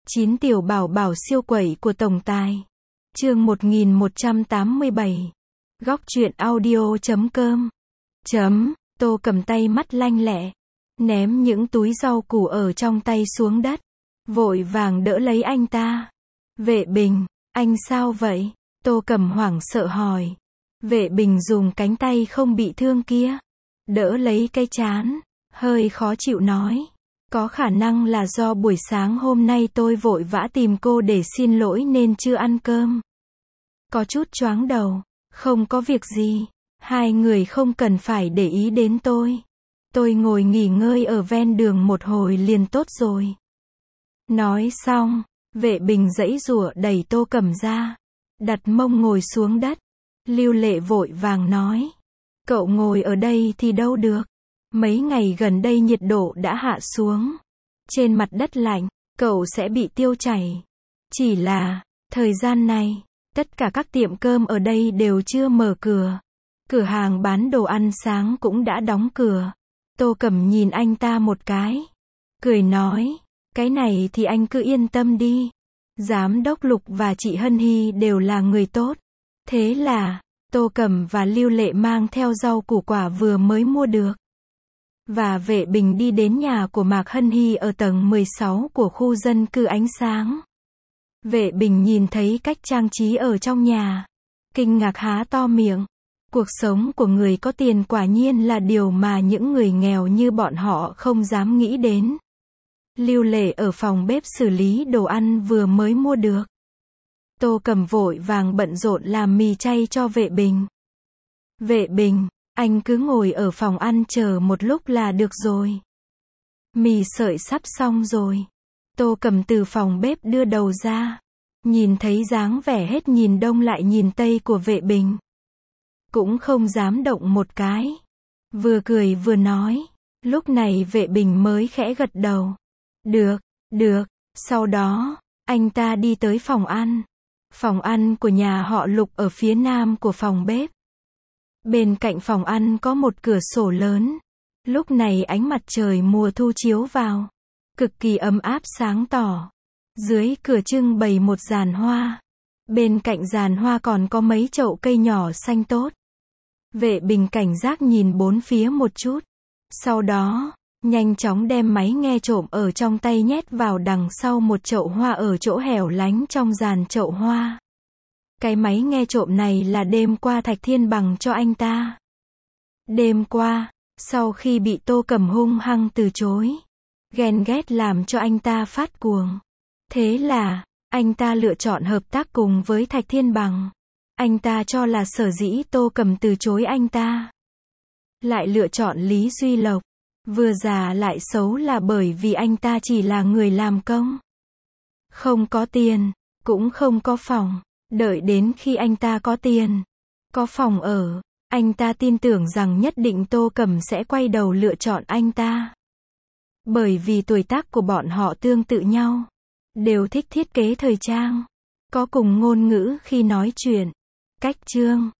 9 tiểu bảo bảo siêu quẩy của tổng tài. Chương 1187. Góc truyện audio.com. Tô cầm tay mắt lanh lẹ, ném những túi rau củ ở trong tay xuống đất, vội vàng đỡ lấy anh ta. Vệ Bình, anh sao vậy? Tô cầm hoảng sợ hỏi. Vệ Bình dùng cánh tay không bị thương kia, đỡ lấy cái trán, hơi khó chịu nói. Có khả năng là do buổi sáng hôm nay tôi vội vã tìm cô để xin lỗi nên chưa ăn cơm. Có chút choáng đầu. Không có việc gì. Hai người không cần phải để ý đến tôi. Tôi ngồi nghỉ ngơi ở ven đường một hồi liền tốt rồi. Nói xong, Vệ Bình giãy giụa đẩy Tô Cẩm ra, đặt mông ngồi xuống đất. Lưu Lệ vội vàng nói. Cậu ngồi ở đây thì đâu được. Mấy ngày gần đây nhiệt độ đã hạ xuống. Trên mặt đất lạnh, cậu sẽ bị tiêu chảy. Chỉ là, thời gian này, tất cả các tiệm cơm ở đây đều chưa mở cửa. Cửa hàng bán đồ ăn sáng cũng đã đóng cửa. Tô Cẩm nhìn anh ta một cái, cười nói, cái này thì anh cứ yên tâm đi. Giám đốc Lục và chị Hân Hy đều là người tốt. Thế là, Tô Cẩm và Lưu Lệ mang theo rau củ quả vừa mới mua được. Và Vệ Bình đi đến nhà của Mạc Hân Hy ở tầng 16 của khu dân cư Ánh Sáng. Vệ Bình nhìn thấy cách trang trí ở trong nhà, kinh ngạc há to miệng. Cuộc sống của người có tiền quả nhiên là điều mà những người nghèo như bọn họ không dám nghĩ đến. Lưu Lệ ở phòng bếp xử lý đồ ăn vừa mới mua được. Tô Cẩm vội vàng bận rộn làm mì chay cho Vệ Bình. Vệ Bình, anh cứ ngồi ở phòng ăn chờ một lúc là được rồi. Mì sợi sắp xong rồi. Tô Cẩm từ phòng bếp đưa đầu ra, nhìn thấy dáng vẻ hết nhìn đông lại nhìn tây của Vệ Bình, cũng không dám động một cái. Vừa cười vừa nói. Lúc này Vệ Bình mới khẽ gật đầu. Được, được. Sau đó, anh ta đi tới phòng ăn. Phòng ăn của nhà họ Lục ở phía nam của phòng bếp. Bên cạnh phòng ăn có một cửa sổ lớn. Lúc này ánh mặt trời mùa thu chiếu vào, cực kỳ ấm áp sáng tỏ. Dưới cửa trưng bày một giàn hoa. Bên cạnh giàn hoa còn có mấy chậu cây nhỏ xanh tốt. Vệ Bình cảnh giác nhìn bốn phía một chút. Sau đó, nhanh chóng đem máy nghe trộm ở trong tay nhét vào đằng sau một chậu hoa ở chỗ hẻo lánh trong giàn chậu hoa. Cái máy nghe trộm này là đêm qua Thạch Thiên bằng cho anh ta. Đêm qua, sau khi bị Tô Cẩm hung hăng từ chối, ghen ghét làm cho anh ta phát cuồng. Thế là, anh ta lựa chọn hợp tác cùng với Thạch Thiên bằng. Anh ta cho là sở dĩ Tô Cẩm từ chối anh ta, lại lựa chọn Lý Duy Lộc, vừa già lại xấu là bởi vì anh ta chỉ là người làm công. Không có tiền, cũng không có phòng. Đợi đến khi anh ta có tiền, có phòng ở, anh ta tin tưởng rằng nhất định Tô Cẩm sẽ quay đầu lựa chọn anh ta. Bởi vì tuổi tác của bọn họ tương tự nhau, đều thích thiết kế thời trang, có cùng ngôn ngữ khi nói chuyện. Cách chương